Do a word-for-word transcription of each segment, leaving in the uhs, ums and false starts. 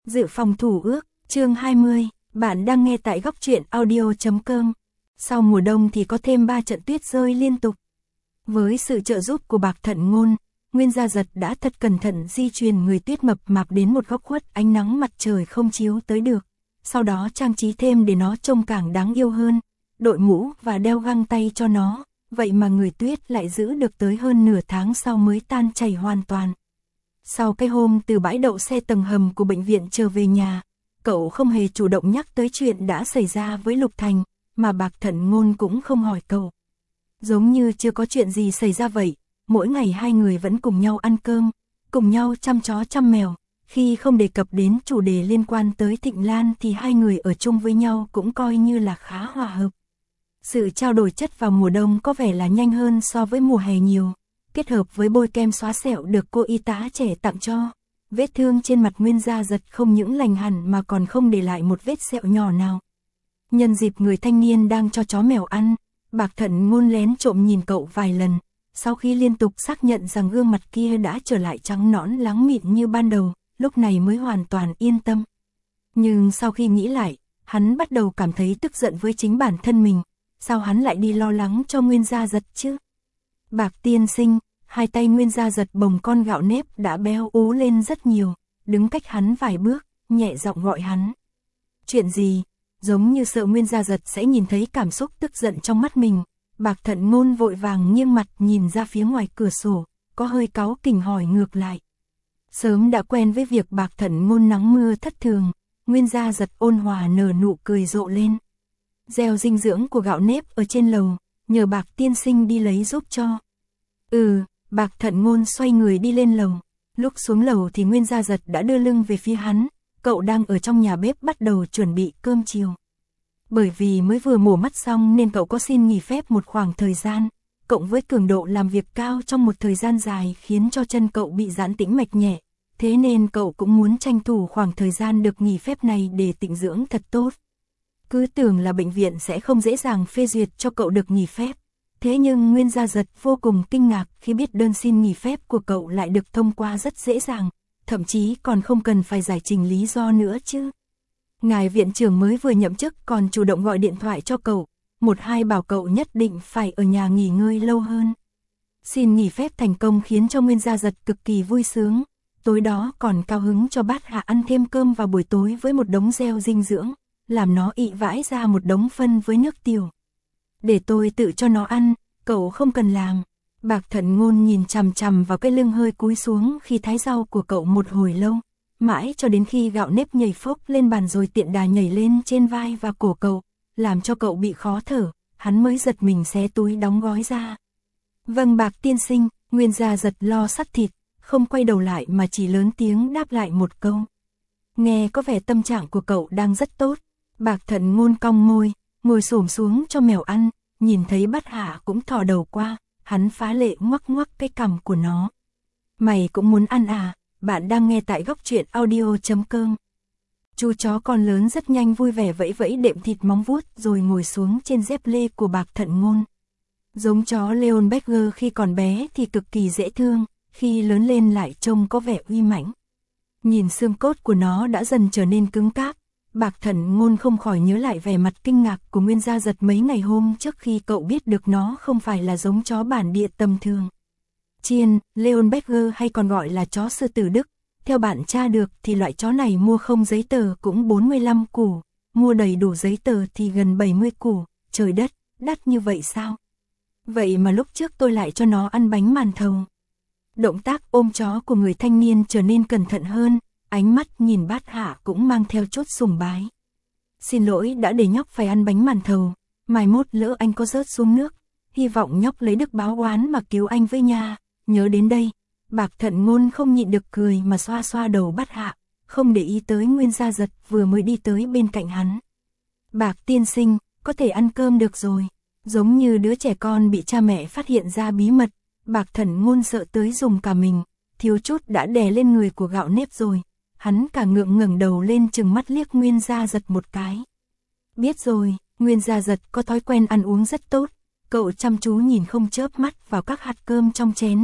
Dự phòng thủ ước, chương hai mươi, bạn đang nghe tại góc truyện audio chấm com. Sau mùa đông thì có thêm ba trận tuyết rơi liên tục. Với sự trợ giúp của Bạc Thận Ngôn, Nguyên Gia Giật đã thật cẩn thận di chuyển người tuyết mập mạp đến một góc khuất ánh nắng mặt trời không chiếu tới được. Sau đó trang trí thêm để nó trông càng đáng yêu hơn, đội mũ và đeo găng tay cho nó. Vậy mà người tuyết lại giữ được tới hơn nửa tháng sau mới tan chảy hoàn toàn. Sau cái hôm từ bãi đậu xe tầng hầm của bệnh viện trở về nhà, cậu không hề chủ động nhắc tới chuyện đã xảy ra với Lục Thành, mà Bạc Thận Ngôn cũng không hỏi cậu. Giống như chưa có chuyện gì xảy ra vậy, mỗi ngày hai người vẫn cùng nhau ăn cơm, cùng nhau chăm chó chăm mèo. Khi không đề cập đến chủ đề liên quan tới Thịnh Lan thì hai người ở chung với nhau cũng coi như là khá hòa hợp. Sự trao đổi chất vào mùa đông có vẻ là nhanh hơn so với mùa hè nhiều, kết hợp với bôi kem xóa sẹo được cô y tá trẻ tặng cho. Vết thương trên mặt Nguyên Gia Giật không những lành hẳn mà còn không để lại một vết sẹo nhỏ nào. Nhân dịp người thanh niên đang cho chó mèo ăn, Bạc Thận Ngôn lén trộm nhìn cậu vài lần, sau khi liên tục xác nhận rằng gương mặt kia đã trở lại trắng nõn láng mịn như ban đầu, lúc này mới hoàn toàn yên tâm. Nhưng sau khi nghĩ lại, hắn bắt đầu cảm thấy tức giận với chính bản thân mình. Sao hắn lại đi lo lắng cho Nguyên Gia Giật chứ? Bạc tiên sinh, hai tay Nguyên Gia Giật bồng con gạo nếp đã béo ú lên rất nhiều, đứng cách hắn vài bước, nhẹ giọng gọi hắn. Chuyện gì? Giống như sợ Nguyên Gia Giật sẽ nhìn thấy cảm xúc tức giận trong mắt mình, Bạc Thận Ngôn vội vàng nghiêng mặt nhìn ra phía ngoài cửa sổ, có hơi cáu kỉnh hỏi ngược lại. Sớm đã quen với việc Bạc Thận Ngôn nắng mưa thất thường, Nguyên Gia Giật ôn hòa nở nụ cười rộ lên. Gieo dinh dưỡng của gạo nếp ở trên lầu, nhờ Bạc tiên sinh đi lấy giúp cho. Ừ, Bạc Thận Ngôn xoay người đi lên lầu. Lúc xuống lầu thì Nguyên Gia Giật đã đưa lưng về phía hắn, cậu đang ở trong nhà bếp bắt đầu chuẩn bị cơm chiều. Bởi vì mới vừa mổ mắt xong nên cậu có xin nghỉ phép một khoảng thời gian, cộng với cường độ làm việc cao trong một thời gian dài khiến cho chân cậu bị giãn tĩnh mạch nhẹ. Thế nên cậu cũng muốn tranh thủ khoảng thời gian được nghỉ phép này để tĩnh dưỡng thật tốt. Cứ tưởng là bệnh viện sẽ không dễ dàng phê duyệt cho cậu được nghỉ phép. Thế nhưng Nguyên Gia Giật vô cùng kinh ngạc khi biết đơn xin nghỉ phép của cậu lại được thông qua rất dễ dàng, thậm chí còn không cần phải giải trình lý do nữa chứ. Ngài viện trưởng mới vừa nhậm chức còn chủ động gọi điện thoại cho cậu, một hai bảo cậu nhất định phải ở nhà nghỉ ngơi lâu hơn. Xin nghỉ phép thành công khiến cho Nguyên Gia Giật cực kỳ vui sướng, tối đó còn cao hứng cho Bát Hạ ăn thêm cơm vào buổi tối với một đống gieo dinh dưỡng, làm nó ị vãi ra một đống phân với nước tiểu. Để tôi tự cho nó ăn, cậu không cần làm. Bạc Thận Ngôn nhìn chằm chằm vào cái lưng hơi cúi xuống khi thái rau của cậu một hồi lâu, mãi cho đến khi gạo nếp nhảy phốc lên bàn rồi tiện đà nhảy lên trên vai và cổ cậu, làm cho cậu bị khó thở, hắn mới giật mình xé túi đóng gói ra. Vâng Bạc tiên sinh, Nguyên Gia Giật lo sắt thịt, không quay đầu lại mà chỉ lớn tiếng đáp lại một câu. Nghe có vẻ tâm trạng của cậu đang rất tốt. Bạc Thận Ngôn cong môi, ngồi xổm xuống cho mèo ăn, nhìn thấy Bát Hạ cũng thò đầu qua, hắn phá lệ ngoắc ngoắc cái cằm của nó. Mày cũng muốn ăn à? Bạn đang nghe tại góc truyện audio chấm com. Chú chó con lớn rất nhanh vui vẻ vẫy vẫy đệm thịt móng vuốt rồi ngồi xuống trên dép lê của Bạc Thận Ngôn. Giống chó Leonberger khi còn bé thì cực kỳ dễ thương, khi lớn lên lại trông có vẻ uy mãnh. Nhìn xương cốt của nó đã dần trở nên cứng cáp, Bạc Thận Ngôn không khỏi nhớ lại vẻ mặt kinh ngạc của Nguyên Gia Giật mấy ngày hôm trước khi cậu biết được nó không phải là giống chó bản địa tầm thường. Chiên, Leonberger hay còn gọi là chó sư tử Đức, theo bạn tra được thì loại chó này mua không giấy tờ cũng bốn mươi lăm củ, mua đầy đủ giấy tờ thì gần bảy mươi củ, trời đất, đắt như vậy sao? Vậy mà lúc trước tôi lại cho nó ăn bánh màn thầu. Động tác ôm chó của người thanh niên trở nên cẩn thận hơn, ánh mắt nhìn Bát Hạ cũng mang theo chút sùng bái. Xin lỗi đã để nhóc phải ăn bánh màn thầu, mai mốt lỡ anh có rớt xuống nước, hy vọng nhóc lấy đức báo oán mà cứu anh với nha. Nhớ đến đây, Bạc Thận Ngôn không nhịn được cười mà xoa xoa đầu Bát Hạ, không để ý tới Nguyên Gia Giật vừa mới đi tới bên cạnh hắn. Bạc tiên sinh, có thể ăn cơm được rồi. Giống như đứa trẻ con bị cha mẹ phát hiện ra bí mật, Bạc Thận Ngôn sợ tới dùng cả mình, thiếu chút đã đè lên người của gạo nếp rồi. Hắn cả ngượng ngẩng đầu lên chừng mắt liếc Nguyên Gia Giật một cái. Biết rồi, Nguyên Gia Giật có thói quen ăn uống rất tốt, cậu chăm chú nhìn không chớp mắt vào các hạt cơm trong chén,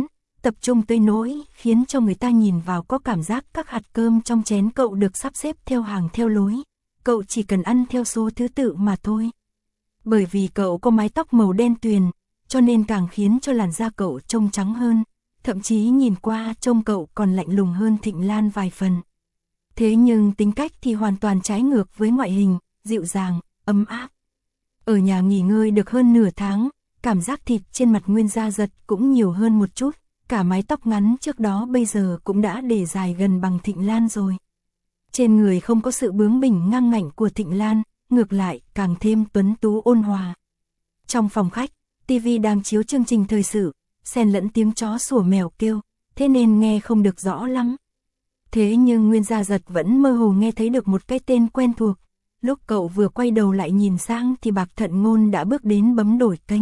tập trung tới nỗi khiến cho người ta nhìn vào có cảm giác các hạt cơm trong chén cậu được sắp xếp theo hàng theo lối, cậu chỉ cần ăn theo số thứ tự mà thôi. Bởi vì cậu có mái tóc màu đen tuyền, cho nên càng khiến cho làn da cậu trông trắng hơn, thậm chí nhìn qua trông cậu còn lạnh lùng hơn Thịnh Lan vài phần. Thế nhưng tính cách thì hoàn toàn trái ngược với ngoại hình, dịu dàng, ấm áp. Ở nhà nghỉ ngơi được hơn nửa tháng, cảm giác thịt trên mặt Nguyên Gia Giật cũng nhiều hơn một chút, cả mái tóc ngắn trước đó bây giờ cũng đã để dài gần bằng Thịnh Lan rồi. Trên người không có sự bướng bỉnh ngang ngạnh của Thịnh Lan, ngược lại càng thêm tuấn tú ôn hòa. Trong phòng khách, tivi đang chiếu chương trình thời sự, xen lẫn tiếng chó sủa mèo kêu, thế nên nghe không được rõ lắm. Thế nhưng Nguyên Gia Giật vẫn mơ hồ nghe thấy được một cái tên quen thuộc. Lúc cậu vừa quay đầu lại nhìn sang thì Bạc Thận Ngôn đã bước đến bấm đổi kênh.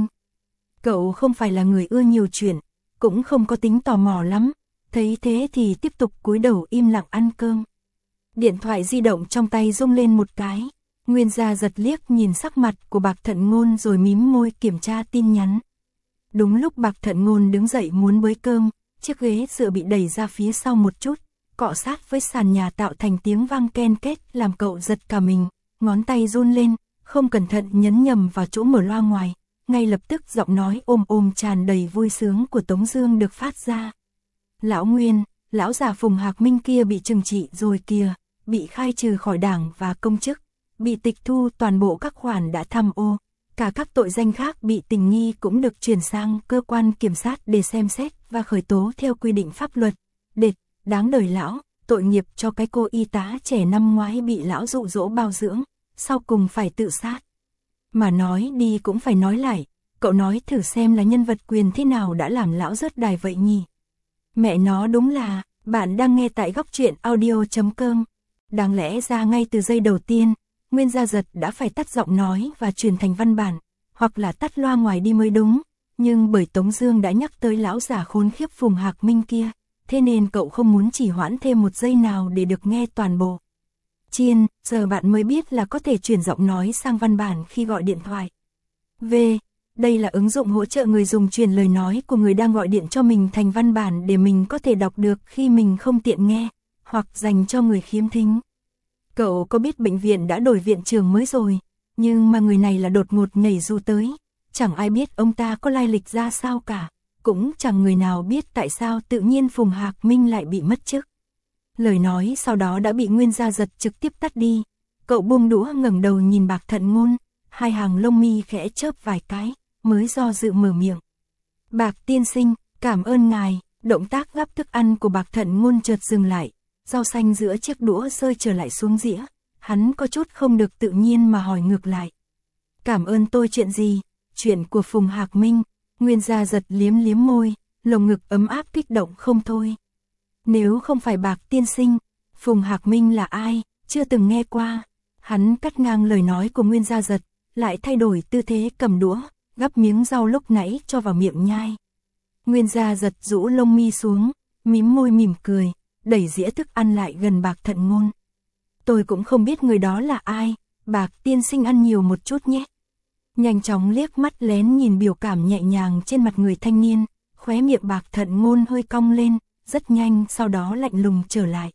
Cậu không phải là người ưa nhiều chuyện, cũng không có tính tò mò lắm, thấy thế thì tiếp tục cúi đầu im lặng ăn cơm. Điện thoại di động trong tay rung lên một cái, Nguyên Gia Giật liếc nhìn sắc mặt của Bạc Thận Ngôn rồi mím môi kiểm tra tin nhắn. Đúng lúc Bạc Thận Ngôn đứng dậy muốn bới cơm, chiếc ghế dựa bị đẩy ra phía sau một chút, cọ sát với sàn nhà tạo thành tiếng vang ken két làm cậu giật cả mình, ngón tay run lên, không cẩn thận nhấn nhầm vào chỗ mở loa ngoài, ngay lập tức giọng nói ôm ôm tràn đầy vui sướng của Tống Dương được phát ra. Lão Nguyên, lão già Phùng Hạc Minh kia bị trừng trị rồi kìa, bị khai trừ khỏi đảng và công chức, bị tịch thu toàn bộ các khoản đã tham ô, cả các tội danh khác bị tình nghi cũng được chuyển sang cơ quan kiểm sát để xem xét và khởi tố theo quy định pháp luật. Đệt, đáng đời lão, tội nghiệp cho cái cô y tá trẻ năm ngoái bị lão dụ dỗ bao dưỡng, sau cùng phải tự sát. Mà nói đi cũng phải nói lại, cậu nói thử xem là nhân vật quyền thế nào đã làm lão rớt đài vậy nhỉ? Mẹ nó đúng là, bạn đang nghe tại góc truyện audio chấm com. Đáng lẽ ra ngay từ giây đầu tiên, Nguyên Gia Giật đã phải tắt giọng nói và truyền thành văn bản, hoặc là tắt loa ngoài đi mới đúng, nhưng bởi Tống Dương đã nhắc tới lão già khốn khiếp Phùng Hạc Minh kia, thế nên cậu không muốn chỉ hoãn thêm một giây nào để được nghe toàn bộ. Chiên, giờ bạn mới biết là có thể chuyển giọng nói sang văn bản khi gọi điện thoại. V. Đây là ứng dụng hỗ trợ người dùng truyền lời nói của người đang gọi điện cho mình thành văn bản để mình có thể đọc được khi mình không tiện nghe, hoặc dành cho người khiếm thính. Cậu có biết bệnh viện đã đổi viện trưởng mới rồi, nhưng mà người này là đột ngột nhảy dù tới, chẳng ai biết ông ta có lai lịch ra sao cả, cũng chẳng người nào biết tại sao tự nhiên Phùng Hạc Minh lại bị mất chức. Lời nói sau đó đã bị Nguyên Gia Giật trực tiếp tắt đi, cậu buông đũa ngẩng đầu nhìn Bạc Thận Ngôn, hai hàng lông mi khẽ chớp vài cái, mới do dự mở miệng. Bạc tiên sinh, cảm ơn ngài. Động tác gắp thức ăn của Bạc Thận Ngôn chợt dừng lại, rau xanh giữa chiếc đũa rơi trở lại xuống dĩa, hắn có chút không được tự nhiên mà hỏi ngược lại. Cảm ơn tôi chuyện gì? Chuyện của Phùng Hạc Minh. Nguyên Gia Giật liếm liếm môi, lồng ngực ấm áp kích động không thôi. Nếu không phải Bạc tiên sinh, Phùng Hạc Minh là ai, chưa từng nghe qua. Hắn cắt ngang lời nói của Nguyên Gia Giật, lại thay đổi tư thế cầm đũa, gắp miếng rau lúc nãy cho vào miệng nhai. Nguyên Gia Giật rũ lông mi xuống, mím môi mỉm cười, đẩy dĩa thức ăn lại gần Bạc Thận Ngôn. Tôi cũng không biết người đó là ai, Bạc tiên sinh ăn nhiều một chút nhé. Nhanh chóng liếc mắt lén nhìn biểu cảm nhẹ nhàng trên mặt người thanh niên, khóe miệng Bạc Thận Ngôn hơi cong lên, rất nhanh sau đó lạnh lùng trở lại.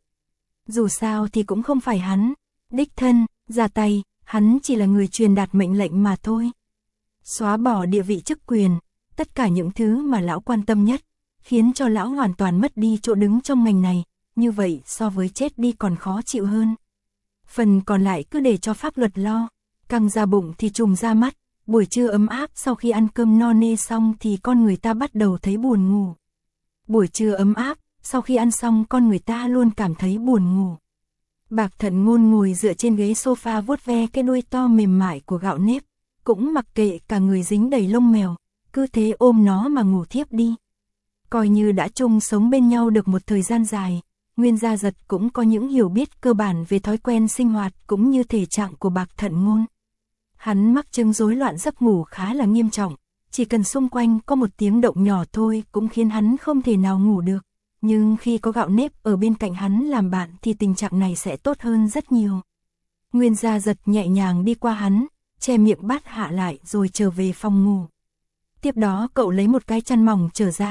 Dù sao thì cũng không phải hắn, đích thân, ra tay, hắn chỉ là người truyền đạt mệnh lệnh mà thôi. Xóa bỏ địa vị chức quyền, tất cả những thứ mà lão quan tâm nhất, khiến cho lão hoàn toàn mất đi chỗ đứng trong ngành này, như vậy so với chết đi còn khó chịu hơn. Phần còn lại cứ để cho pháp luật lo, căng ra bụng thì trùng ra mắt, buổi trưa ấm áp sau khi ăn cơm no nê xong thì con người ta bắt đầu thấy buồn ngủ. Buổi trưa ấm áp, sau khi ăn xong con người ta luôn cảm thấy buồn ngủ. Bạc Thận Ngôn ngồi dựa trên ghế sofa vuốt ve cái đuôi to mềm mại của gạo nếp, cũng mặc kệ cả người dính đầy lông mèo, cứ thế ôm nó mà ngủ thiếp đi. Coi như đã chung sống bên nhau được một thời gian dài, Nguyên Gia Giật cũng có những hiểu biết cơ bản về thói quen sinh hoạt cũng như thể trạng của Bạc Thận Ngôn. Hắn mắc chứng rối loạn giấc ngủ khá là nghiêm trọng, chỉ cần xung quanh có một tiếng động nhỏ thôi cũng khiến hắn không thể nào ngủ được. Nhưng khi có gạo nếp ở bên cạnh hắn làm bạn thì tình trạng này sẽ tốt hơn rất nhiều. Nguyên Gia Giật nhẹ nhàng đi qua hắn, che miệng bát hạ lại rồi trở về phòng ngủ. Tiếp đó cậu lấy một cái chăn mỏng trở ra,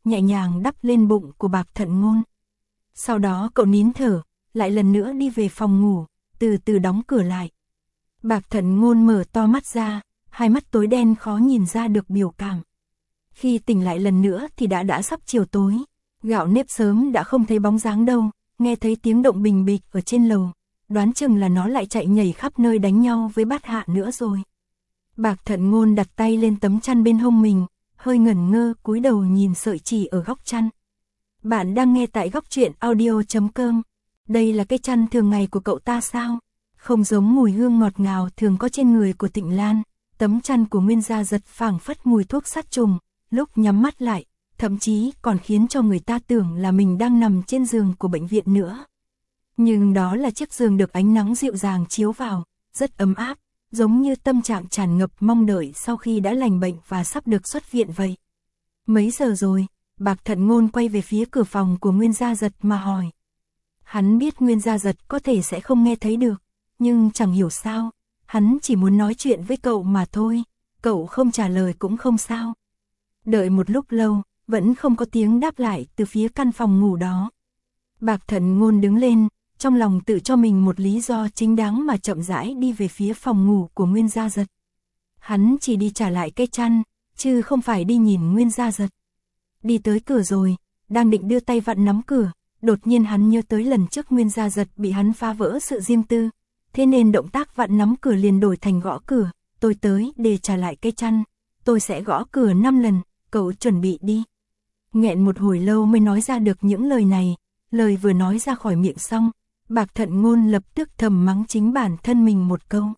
nhẹ nhàng đắp lên bụng của Bạc Thận Ngôn. Sau đó cậu nín thở, lại lần nữa đi về phòng ngủ, từ từ đóng cửa lại. Bạc Thận Ngôn mở to mắt ra, hai mắt tối đen khó nhìn ra được biểu cảm. Khi tỉnh lại lần nữa thì đã đã sắp chiều tối, gạo nếp sớm đã không thấy bóng dáng đâu, nghe thấy tiếng động bình bịch ở trên lầu, đoán chừng là nó lại chạy nhảy khắp nơi đánh nhau với Bát Hạ nữa rồi. Bạc Thận Ngôn đặt tay lên tấm chăn bên hông mình, hơi ngẩn ngơ cúi đầu nhìn sợi chỉ ở góc chăn. Bạn đang nghe tại góc truyện audio chấm com. Đây là cái chăn thường ngày của cậu ta sao? Không giống mùi hương ngọt ngào thường có trên người của Tịnh Lan, tấm chăn của Nguyên Gia Giật phảng phất mùi thuốc sát trùng, lúc nhắm mắt lại, thậm chí còn khiến cho người ta tưởng là mình đang nằm trên giường của bệnh viện nữa. Nhưng đó là chiếc giường được ánh nắng dịu dàng chiếu vào, rất ấm áp, giống như tâm trạng tràn ngập mong đợi sau khi đã lành bệnh và sắp được xuất viện vậy. Mấy giờ rồi? Bạc Thận Ngôn quay về phía cửa phòng của Nguyên Gia Giật mà hỏi. Hắn biết Nguyên Gia Giật có thể sẽ không nghe thấy được, nhưng chẳng hiểu sao, hắn chỉ muốn nói chuyện với cậu mà thôi, cậu không trả lời cũng không sao. Đợi một lúc lâu, vẫn không có tiếng đáp lại từ phía căn phòng ngủ đó. Bạc Thận Ngôn đứng lên, trong lòng tự cho mình một lý do chính đáng mà chậm rãi đi về phía phòng ngủ của Nguyên Gia Giật. Hắn chỉ đi trả lại cái chăn, chứ không phải đi nhìn Nguyên Gia Giật. Đi tới cửa rồi, đang định đưa tay vặn nắm cửa, đột nhiên hắn nhớ tới lần trước Nguyên Gia Giật bị hắn phá vỡ sự riêng tư, thế nên động tác vặn nắm cửa liền đổi thành gõ cửa. Tôi tới để trả lại cái chăn, tôi sẽ gõ cửa năm lần, cậu chuẩn bị đi. Nghẹn một hồi lâu mới nói ra được những lời này, lời vừa nói ra khỏi miệng xong, Bạc Thận Ngôn lập tức thầm mắng chính bản thân mình một câu.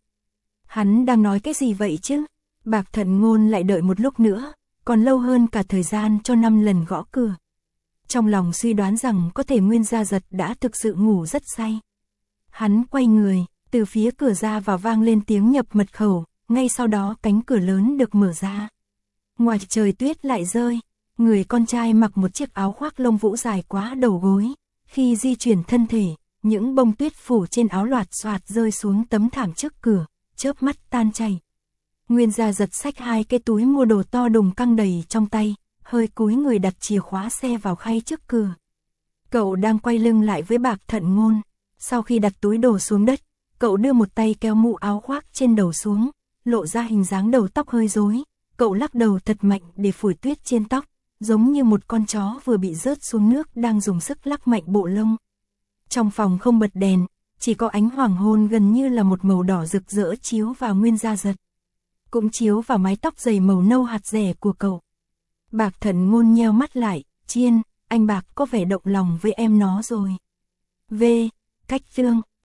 Hắn đang nói cái gì vậy chứ? Bạc Thận Ngôn lại đợi một lúc nữa, còn lâu hơn cả thời gian cho năm lần gõ cửa. Trong lòng suy đoán rằng có thể Nguyên Gia Giật đã thực sự ngủ rất say. Hắn quay người, từ phía cửa ra vào vang lên tiếng nhập mật khẩu, ngay sau đó cánh cửa lớn được mở ra. Ngoài trời tuyết lại rơi, người con trai mặc một chiếc áo khoác lông vũ dài quá đầu gối, khi di chuyển thân thể, những bông tuyết phủ trên áo loạt xoạt rơi xuống tấm thảm trước cửa, chớp mắt tan chảy. Nguyên Gia Giật xách hai cái túi mua đồ to đùng căng đầy trong tay, hơi cúi người đặt chìa khóa xe vào khay trước cửa. Cậu đang quay lưng lại với Bạc Thận Ngôn, sau khi đặt túi đồ xuống đất, cậu đưa một tay kéo mũ áo khoác trên đầu xuống, lộ ra hình dáng đầu tóc hơi rối. Cậu lắc đầu thật mạnh để phủi tuyết trên tóc, giống như một con chó vừa bị rớt xuống nước đang dùng sức lắc mạnh bộ lông. Trong phòng không bật đèn, chỉ có ánh hoàng hôn gần như là một màu đỏ rực rỡ chiếu vào Nguyên Gia Giật, cũng chiếu vào mái tóc dày màu nâu hạt rẻ của cậu. Bạc Thận Ngôn nheo mắt lại, Chiên, anh Bạc có vẻ động lòng với em nó rồi. V. Cách Tương.